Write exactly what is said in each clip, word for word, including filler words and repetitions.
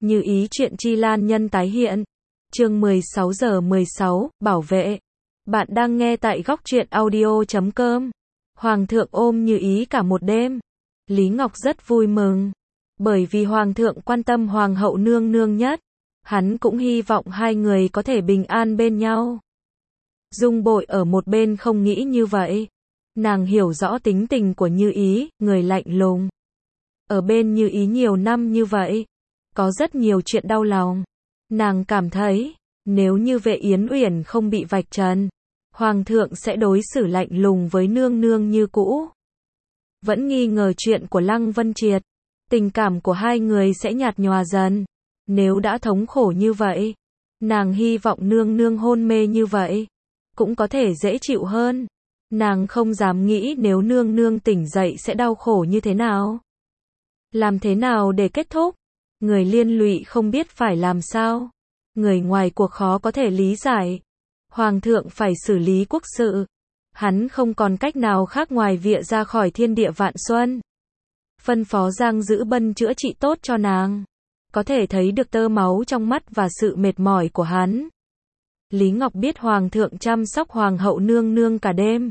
Như ý chuyện chi lan nhân tái hiện. Chương mười sáu giờ mười sáu, bảo vệ. Bạn đang nghe tại góc truyện audio chấm com. Hoàng thượng ôm Như ý cả một đêm. Lý Ngọc rất vui mừng. Bởi vì Hoàng thượng quan tâm Hoàng hậu nương nương nhất. Hắn cũng hy vọng hai người có thể bình an bên nhau. Dung Bội ở một bên không nghĩ như vậy. Nàng hiểu rõ tính tình của Như ý, người lạnh lùng. Ở bên Như ý nhiều năm như vậy, có rất nhiều chuyện đau lòng. Nàng cảm thấy, nếu như Vệ Yến Uyển không bị vạch trần, Hoàng thượng sẽ đối xử lạnh lùng với nương nương như cũ. Vẫn nghi ngờ chuyện của Lăng Vân Triệt, tình cảm của hai người sẽ nhạt nhòa dần. Nếu đã thống khổ như vậy, nàng hy vọng nương nương hôn mê như vậy, cũng có thể dễ chịu hơn. Nàng không dám nghĩ nếu nương nương tỉnh dậy sẽ đau khổ như thế nào. Làm thế nào để kết thúc? Người liên lụy không biết phải làm sao. Người ngoài cuộc khó có thể lý giải. Hoàng thượng phải xử lý quốc sự. Hắn không còn cách nào khác ngoài vịa ra khỏi thiên địa vạn xuân. Phân phó Giang Dữ Bân chữa trị tốt cho nàng. Có thể thấy được tơ máu trong mắt và sự mệt mỏi của hắn. Lý Ngọc biết Hoàng thượng chăm sóc Hoàng hậu nương nương cả đêm.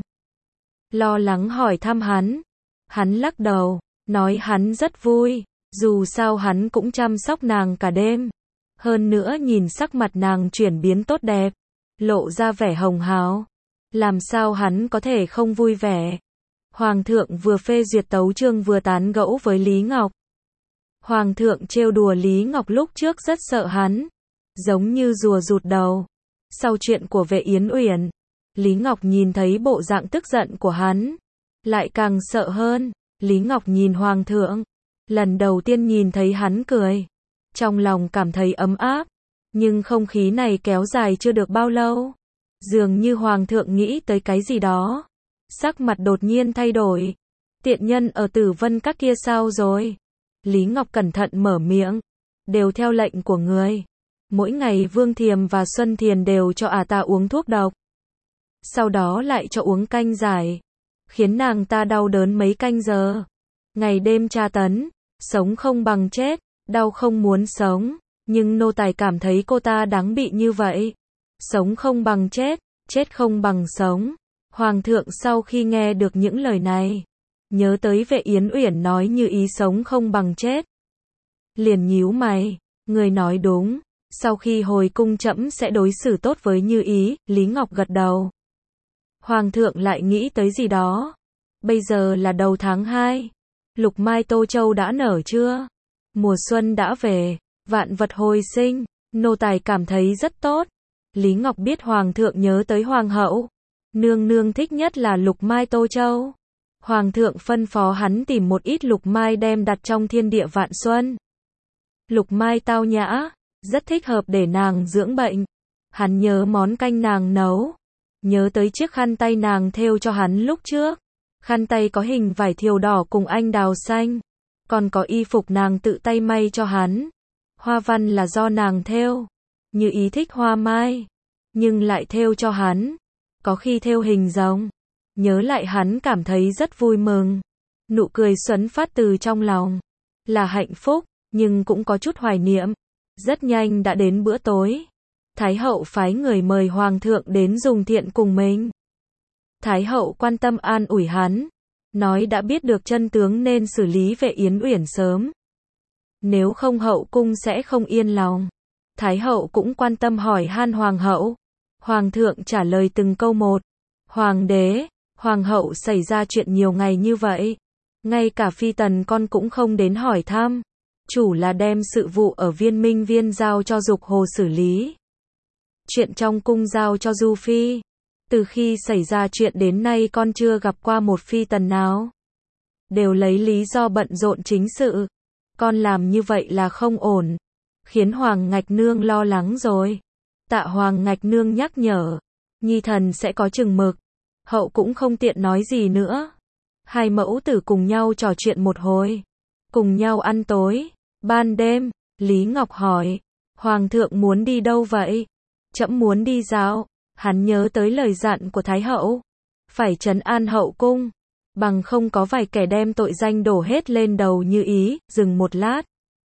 Lo lắng hỏi thăm hắn. Hắn lắc đầu, nói hắn rất vui. Dù sao hắn cũng chăm sóc nàng cả đêm. Hơn nữa nhìn sắc mặt nàng chuyển biến tốt đẹp, lộ ra vẻ hồng hào. Làm sao hắn có thể không vui vẻ. Hoàng thượng vừa phê duyệt tấu chương vừa tán gẫu với Lý Ngọc. Hoàng thượng trêu đùa Lý Ngọc lúc trước rất sợ hắn. Giống như rùa rụt đầu. Sau chuyện của Vệ Yến Uyển, Lý Ngọc nhìn thấy bộ dạng tức giận của hắn, lại càng sợ hơn. Lý Ngọc nhìn Hoàng thượng. Lần đầu tiên nhìn thấy hắn cười, trong lòng cảm thấy ấm áp, nhưng không khí này kéo dài chưa được bao lâu. Dường như Hoàng thượng nghĩ tới cái gì đó. Sắc mặt đột nhiên thay đổi. Tiện nhân ở Tử Vân Các kia sao rồi? Lý Ngọc cẩn thận mở miệng. Đều theo lệnh của người. Mỗi ngày Vương Thiềm và Xuân Thiền đều cho ả ta uống thuốc độc. Sau đó lại cho uống canh giải. Khiến nàng ta đau đớn mấy canh giờ. Ngày đêm tra tấn. Sống không bằng chết, đau không muốn sống, nhưng nô tài cảm thấy cô ta đáng bị như vậy. Sống không bằng chết, chết không bằng sống. Hoàng thượng sau khi nghe được những lời này, nhớ tới Vệ Yến Uyển nói Như ý sống không bằng chết. Liền nhíu mày, người nói đúng, sau khi hồi cung trẫm sẽ đối xử tốt với Như ý. Lý Ngọc gật đầu. Hoàng thượng lại nghĩ tới gì đó. Bây giờ là đầu tháng hai. Lục mai Tô Châu đã nở chưa? Mùa xuân đã về, vạn vật hồi sinh, nô tài cảm thấy rất tốt. Lý Ngọc biết Hoàng thượng nhớ tới Hoàng hậu. Nương nương thích nhất là lục mai Tô Châu. Hoàng thượng phân phó hắn tìm một ít lục mai đem đặt trong thiên địa vạn xuân. Lục mai tao nhã, rất thích hợp để nàng dưỡng bệnh. Hắn nhớ món canh nàng nấu. Nhớ tới chiếc khăn tay nàng thêu cho hắn lúc trước. Khăn tay có hình vải thiều đỏ cùng anh đào xanh. Còn có y phục nàng tự tay may cho hắn. Hoa văn là do nàng thêu. Như ý thích hoa mai, nhưng lại thêu cho hắn. Có khi thêu hình rồng. Nhớ lại hắn cảm thấy rất vui mừng. Nụ cười xuấn phát từ trong lòng. Là hạnh phúc, nhưng cũng có chút hoài niệm. Rất nhanh đã đến bữa tối. Thái hậu phái người mời Hoàng thượng đến dùng thiện cùng mình. Thái hậu quan tâm an ủi hắn, nói đã biết được chân tướng nên xử lý Vệ Yến Uyển sớm. Nếu không hậu cung sẽ không yên lòng. Thái hậu cũng quan tâm hỏi han Hoàng hậu. Hoàng thượng trả lời từng câu một. Hoàng đế, Hoàng hậu xảy ra chuyện nhiều ngày như vậy. Ngay cả phi tần con cũng không đến hỏi thăm. Chủ là đem sự vụ ở Viên Minh Viên giao cho Dục Hồ xử lý. Chuyện trong cung giao cho Du Phi. Từ khi xảy ra chuyện đến nay con chưa gặp qua một phi tần nào. Đều lấy lý do bận rộn chính sự. Con làm như vậy là không ổn. Khiến Hoàng Ngạch Nương lo lắng rồi. Tạ Hoàng Ngạch Nương nhắc nhở. Nhi thần sẽ có chừng mực. Hậu cũng không tiện nói gì nữa. Hai mẫu tử cùng nhau trò chuyện một hồi. Cùng nhau ăn tối. Ban đêm, Lý Ngọc hỏi. Hoàng thượng muốn đi đâu vậy? Trẫm muốn đi dạo. Hắn nhớ tới lời dặn của Thái hậu. Phải trấn an hậu cung. Bằng không có vài kẻ đem tội danh đổ hết lên đầu Như ý. Dừng một lát.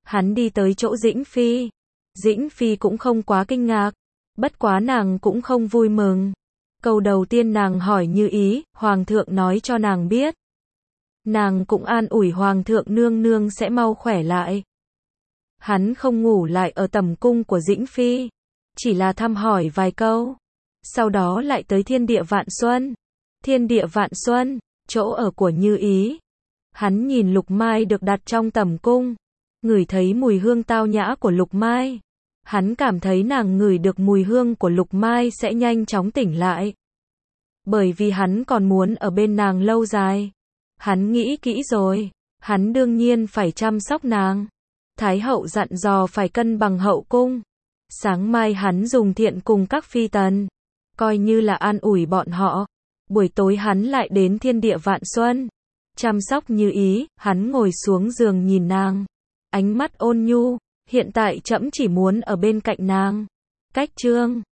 Hắn đi tới chỗ Dĩnh Phi. Dĩnh Phi cũng không quá kinh ngạc. Bất quá nàng cũng không vui mừng. Câu đầu tiên nàng hỏi Như Ý, Hoàng thượng nói cho nàng biết. Nàng cũng an ủi Hoàng thượng nương nương sẽ mau khỏe lại. Hắn không ngủ lại ở tẩm cung của Dĩnh Phi. Chỉ là thăm hỏi vài câu. Sau đó lại tới Thiên Địa Vạn Xuân. Thiên Địa Vạn Xuân, chỗ ở của Như Ý. Hắn nhìn Lục Mai được đặt trong tẩm cung. Ngửi thấy mùi hương tao nhã của Lục Mai. Hắn cảm thấy nàng ngửi được mùi hương của Lục Mai sẽ nhanh chóng tỉnh lại. Bởi vì hắn còn muốn ở bên nàng lâu dài. Hắn nghĩ kỹ rồi. Hắn đương nhiên phải chăm sóc nàng. Thái hậu dặn dò phải cân bằng hậu cung. Sáng mai hắn dùng thiện cùng các phi tần. Coi như là an ủi bọn họ. Buổi tối hắn lại đến Thiên Địa Vạn Xuân. Chăm sóc Như Ý, hắn ngồi xuống giường nhìn nàng. Ánh mắt ôn nhu. Hiện tại trẫm chỉ muốn ở bên cạnh nàng. Cách chương